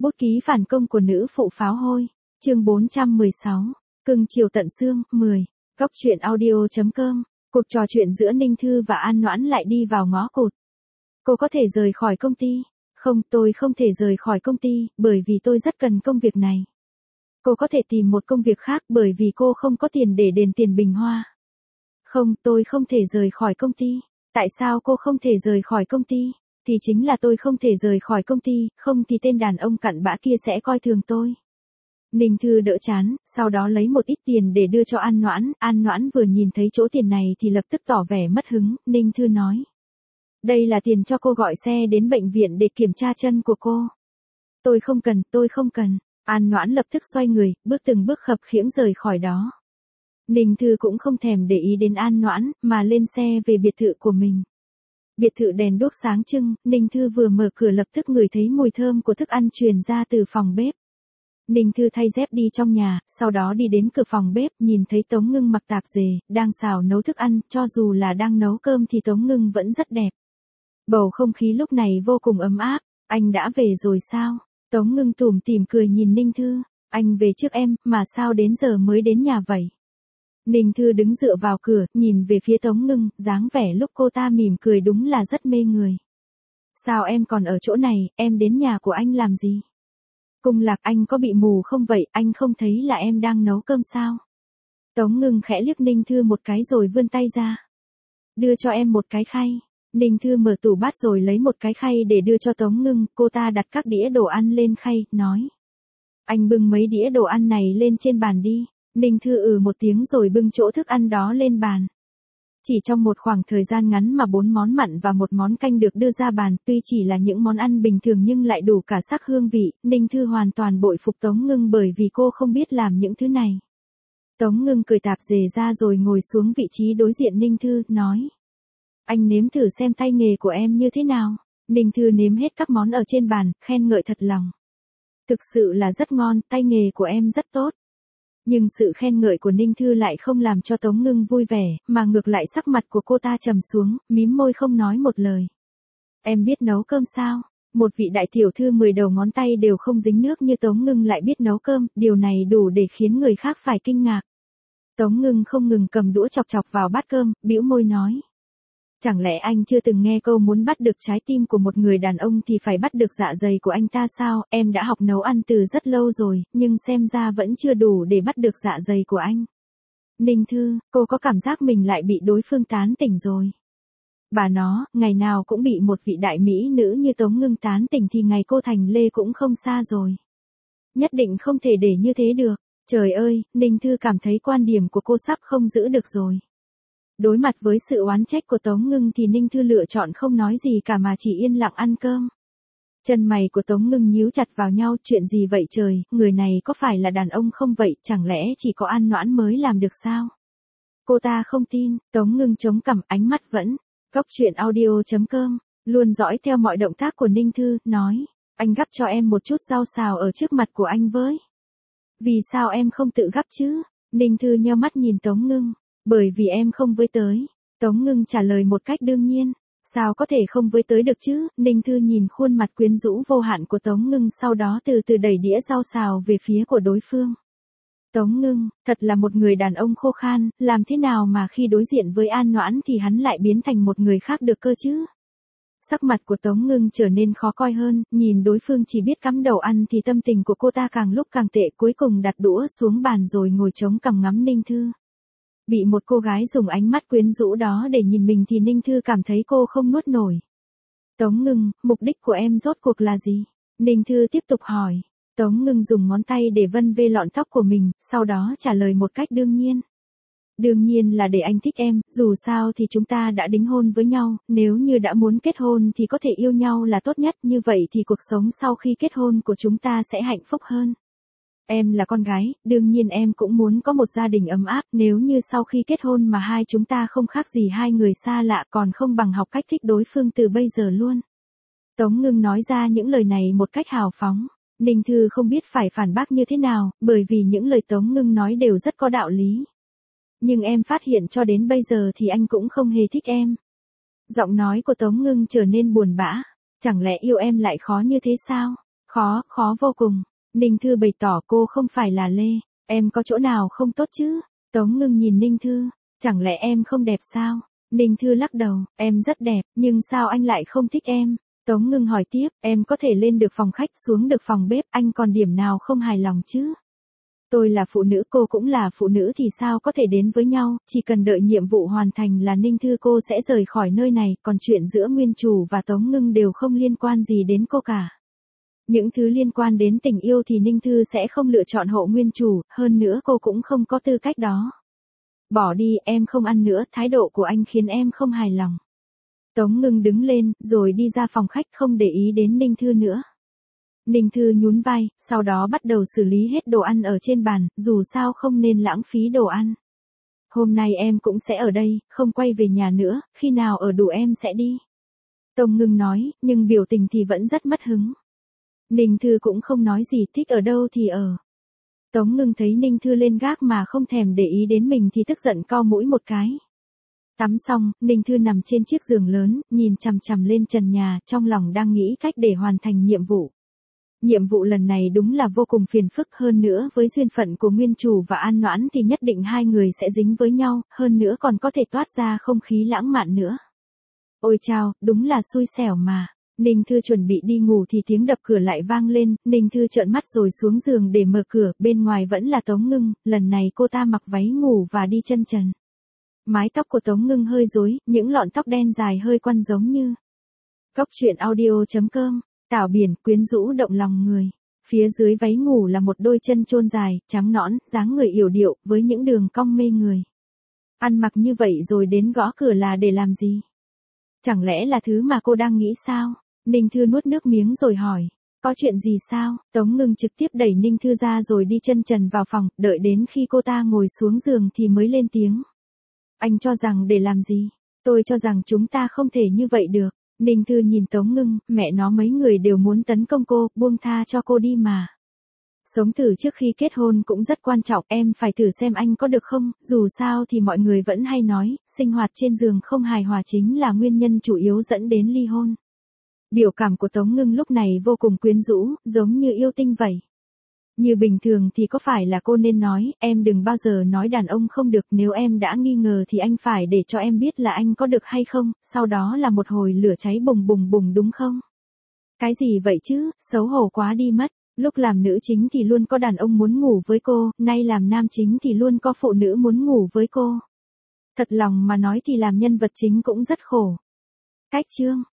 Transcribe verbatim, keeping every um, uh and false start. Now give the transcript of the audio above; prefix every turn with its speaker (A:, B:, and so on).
A: Bút ký phản công của nữ phụ pháo hôi. Chương bốn trăm mười sáu. Cưng chiều tận xương. mười. Góc truyện audio.com. Cuộc trò chuyện giữa Ninh Thư và An Noãn lại đi vào ngõ cụt. Cô có thể rời khỏi công ty. Không, tôi không thể rời khỏi công ty, bởi vì tôi rất cần công việc này. Cô có thể tìm một công việc khác bởi vì cô không có tiền để đền tiền bình hoa. Không, tôi không thể rời khỏi công ty. Tại sao cô không thể rời khỏi công ty? Thì chính là tôi không thể rời khỏi công ty, không thì tên đàn ông cặn bã kia sẽ coi thường tôi. Ninh Thư đỡ chán, sau đó lấy một ít tiền để đưa cho An Noãn. An Noãn vừa nhìn thấy chỗ tiền này thì lập tức tỏ vẻ mất hứng. Ninh Thư nói: đây là tiền cho cô gọi xe đến bệnh viện để kiểm tra chân của cô. Tôi không cần, tôi không cần. An Noãn lập tức xoay người, bước từng bước khập khiễng rời khỏi đó. Ninh Thư cũng không thèm để ý đến An Noãn, mà lên xe về biệt thự của mình. Biệt thự đèn đuốc sáng trưng, Ninh Thư vừa mở cửa lập tức ngửi thấy mùi thơm của thức ăn truyền ra từ phòng bếp. Ninh Thư thay dép đi trong nhà, sau đó đi đến cửa phòng bếp, nhìn thấy Tống Ngưng mặc tạp dề, đang xào nấu thức ăn, cho dù là đang nấu cơm thì Tống Ngưng vẫn rất đẹp. Bầu không khí lúc này vô cùng ấm áp. Anh đã về rồi sao? Tống Ngưng tủm tỉm cười nhìn Ninh Thư. Anh về trước em, mà sao đến giờ mới đến nhà vậy? Ninh Thư đứng dựa vào cửa, nhìn về phía Tống Ngưng, dáng vẻ lúc cô ta mỉm cười đúng là rất mê người. Sao em còn ở chỗ này, em đến nhà của anh làm gì? Cung Lạc, anh có bị mù không vậy, anh không thấy là em đang nấu cơm sao? Tống Ngưng khẽ liếc Ninh Thư một cái rồi vươn tay ra. Đưa cho em một cái khay. Ninh Thư mở tủ bát rồi lấy một cái khay để đưa cho Tống Ngưng, cô ta đặt các đĩa đồ ăn lên khay, nói: anh bưng mấy đĩa đồ ăn này lên trên bàn đi. Ninh Thư ừ một tiếng rồi bưng chỗ thức ăn đó lên bàn. Chỉ trong một khoảng thời gian ngắn mà bốn món mặn và một món canh được đưa ra bàn, tuy chỉ là những món ăn bình thường nhưng lại đủ cả sắc hương vị. Ninh Thư hoàn toàn bội phục Tống Ngưng bởi vì cô không biết làm những thứ này. Tống Ngưng cười tạp dề ra rồi ngồi xuống vị trí đối diện Ninh Thư, nói: anh nếm thử xem tay nghề của em như thế nào. Ninh Thư nếm hết các món ở trên bàn, khen ngợi thật lòng. Thực sự là rất ngon, tay nghề của em rất tốt. Nhưng sự khen ngợi của Ninh Thư lại không làm cho Tống Ngưng vui vẻ, mà ngược lại sắc mặt của cô ta trầm xuống, mím môi không nói một lời. Em biết nấu cơm sao? Một vị đại tiểu thư mười đầu ngón tay đều không dính nước như Tống Ngưng lại biết nấu cơm, điều này đủ để khiến người khác phải kinh ngạc. Tống Ngưng không ngừng cầm đũa chọc chọc vào bát cơm, bĩu môi nói: chẳng lẽ anh chưa từng nghe câu muốn bắt được trái tim của một người đàn ông thì phải bắt được dạ dày của anh ta sao? Em đã học nấu ăn từ rất lâu rồi, nhưng xem ra vẫn chưa đủ để bắt được dạ dày của anh. Ninh Thư, cô có cảm giác mình lại bị đối phương tán tỉnh rồi. Bà nó, ngày nào cũng bị một vị đại mỹ nữ như Tống Ngưng tán tỉnh thì ngày cô thành lê cũng không xa rồi. Nhất định không thể để như thế được. Trời ơi, Ninh Thư cảm thấy quan điểm của cô sắp không giữ được rồi. Đối mặt với sự oán trách của Tống Ngưng thì Ninh Thư lựa chọn không nói gì cả mà chỉ yên lặng ăn cơm. Chân mày của Tống Ngưng nhíu chặt vào nhau, chuyện gì vậy trời, người này có phải là đàn ông không vậy, chẳng lẽ chỉ có An Noãn mới làm được sao? Cô ta không tin. Tống Ngưng chống cằm, ánh mắt vẫn góc truyện audio.com, luôn dõi theo mọi động tác của Ninh Thư, nói: anh gắp cho em một chút rau xào ở trước mặt của anh với. Vì sao em không tự gắp chứ? Ninh Thư nheo mắt nhìn Tống Ngưng. Bởi vì em không với tới. Tống Ngưng trả lời một cách đương nhiên. Sao có thể không với tới được chứ? Ninh Thư nhìn khuôn mặt quyến rũ vô hạn của Tống Ngưng, sau đó từ từ đẩy đĩa rau xào về phía của đối phương. Tống Ngưng, thật là một người đàn ông khô khan, làm thế nào mà khi đối diện với An Noãn thì hắn lại biến thành một người khác được cơ chứ? Sắc mặt của Tống Ngưng trở nên khó coi hơn, nhìn đối phương chỉ biết cắm đầu ăn thì tâm tình của cô ta càng lúc càng tệ, cuối cùng đặt đũa xuống bàn rồi ngồi chống cằm ngắm Ninh Thư. Bị một cô gái dùng ánh mắt quyến rũ đó để nhìn mình thì Ninh Thư cảm thấy cô không nuốt nổi. Tống Ngưng, mục đích của em rốt cuộc là gì? Ninh Thư tiếp tục hỏi. Tống Ngưng dùng ngón tay để vân vê lọn tóc của mình, sau đó trả lời một cách đương nhiên. Đương nhiên là để anh thích em, dù sao thì chúng ta đã đính hôn với nhau, nếu như đã muốn kết hôn thì có thể yêu nhau là tốt nhất, như vậy thì cuộc sống sau khi kết hôn của chúng ta sẽ hạnh phúc hơn. Em là con gái, đương nhiên em cũng muốn có một gia đình ấm áp, nếu như sau khi kết hôn mà hai chúng ta không khác gì hai người xa lạ, còn không bằng học cách thích đối phương từ bây giờ luôn. Tống Ngưng nói ra những lời này một cách hào phóng. Ninh Thư không biết phải phản bác như thế nào, bởi vì những lời Tống Ngưng nói đều rất có đạo lý. Nhưng em phát hiện cho đến bây giờ thì anh cũng không hề thích em. Giọng nói của Tống Ngưng trở nên buồn bã. Chẳng lẽ yêu em lại khó như thế sao? Khó, khó vô cùng. Ninh Thư bày tỏ cô không phải là Lê, em có chỗ nào không tốt chứ? Tống Ngưng nhìn Ninh Thư, chẳng lẽ em không đẹp sao? Ninh Thư lắc đầu, em rất đẹp, nhưng sao anh lại không thích em? Tống Ngưng hỏi tiếp, em có thể lên được phòng khách xuống được phòng bếp, anh còn điểm nào không hài lòng chứ? Tôi là phụ nữ, cô cũng là phụ nữ thì sao có thể đến với nhau, chỉ cần đợi nhiệm vụ hoàn thành là Ninh Thư cô sẽ rời khỏi nơi này, còn chuyện giữa Nguyên Chủ và Tống Ngưng đều không liên quan gì đến cô cả. Những thứ liên quan đến tình yêu thì Ninh Thư sẽ không lựa chọn hộ Nguyên Chủ, hơn nữa cô cũng không có tư cách đó. Bỏ đi, em không ăn nữa, thái độ của anh khiến em không hài lòng. Tống Ngưng đứng lên, rồi đi ra phòng khách không để ý đến Ninh Thư nữa. Ninh Thư nhún vai, sau đó bắt đầu xử lý hết đồ ăn ở trên bàn, dù sao không nên lãng phí đồ ăn. Hôm nay em cũng sẽ ở đây, không quay về nhà nữa, khi nào ở đủ em sẽ đi. Tống Ngưng nói, nhưng biểu tình thì vẫn rất mất hứng. Ninh Thư cũng không nói gì, thích ở đâu thì ở. Tống Ngưng thấy Ninh Thư lên gác mà không thèm để ý đến mình thì tức giận cau mũi một cái. Tắm xong, Ninh Thư nằm trên chiếc giường lớn, nhìn chằm chằm lên trần nhà, trong lòng đang nghĩ cách để hoàn thành nhiệm vụ. Nhiệm vụ lần này đúng là vô cùng phiền phức, hơn nữa với duyên phận của Nguyên Chủ và An Noãn thì nhất định hai người sẽ dính với nhau, hơn nữa còn có thể toát ra không khí lãng mạn nữa. Ôi chao, đúng là xui xẻo mà. Ninh Thư chuẩn bị đi ngủ thì tiếng đập cửa lại vang lên, Ninh Thư trợn mắt rồi xuống giường để mở cửa, bên ngoài vẫn là Tống Ngưng, lần này cô ta mặc váy ngủ và đi chân trần. Mái tóc của Tống Ngưng hơi rối, những lọn tóc đen dài hơi quăn giống như. Góc truyện audio chấm com, Tảo Biển, quyến rũ động lòng người. Phía dưới váy ngủ là một đôi chân chôn dài, trắng nõn, dáng người yểu điệu, với những đường cong mê người. Ăn mặc như vậy rồi đến gõ cửa là để làm gì? Chẳng lẽ là thứ mà cô đang nghĩ sao? Ninh Thư nuốt nước miếng rồi hỏi. Có chuyện gì sao? Tống Ngưng trực tiếp đẩy Ninh Thư ra rồi đi chân trần vào phòng, đợi đến khi cô ta ngồi xuống giường thì mới lên tiếng. Anh cho rằng để làm gì? Tôi cho rằng chúng ta không thể như vậy được. Ninh Thư nhìn Tống Ngưng, mẹ nó mấy người đều muốn tấn công cô, buông tha cho cô đi mà. Sống thử trước khi kết hôn cũng rất quan trọng, em phải thử xem anh có được không, dù sao thì mọi người vẫn hay nói, sinh hoạt trên giường không hài hòa chính là nguyên nhân chủ yếu dẫn đến ly hôn. Biểu cảm của Tống Ngưng lúc này vô cùng quyến rũ, giống như yêu tinh vậy. Như bình thường thì có phải là cô nên nói, em đừng bao giờ nói đàn ông không được, nếu em đã nghi ngờ thì anh phải để cho em biết là anh có được hay không, sau đó là một hồi lửa cháy bùng bùng bùng đúng không? Cái gì vậy chứ, xấu hổ quá đi mất, lúc làm nữ chính thì luôn có đàn ông muốn ngủ với cô, nay làm nam chính thì luôn có phụ nữ muốn ngủ với cô. Thật lòng mà nói thì làm nhân vật chính cũng rất khổ. Cách chương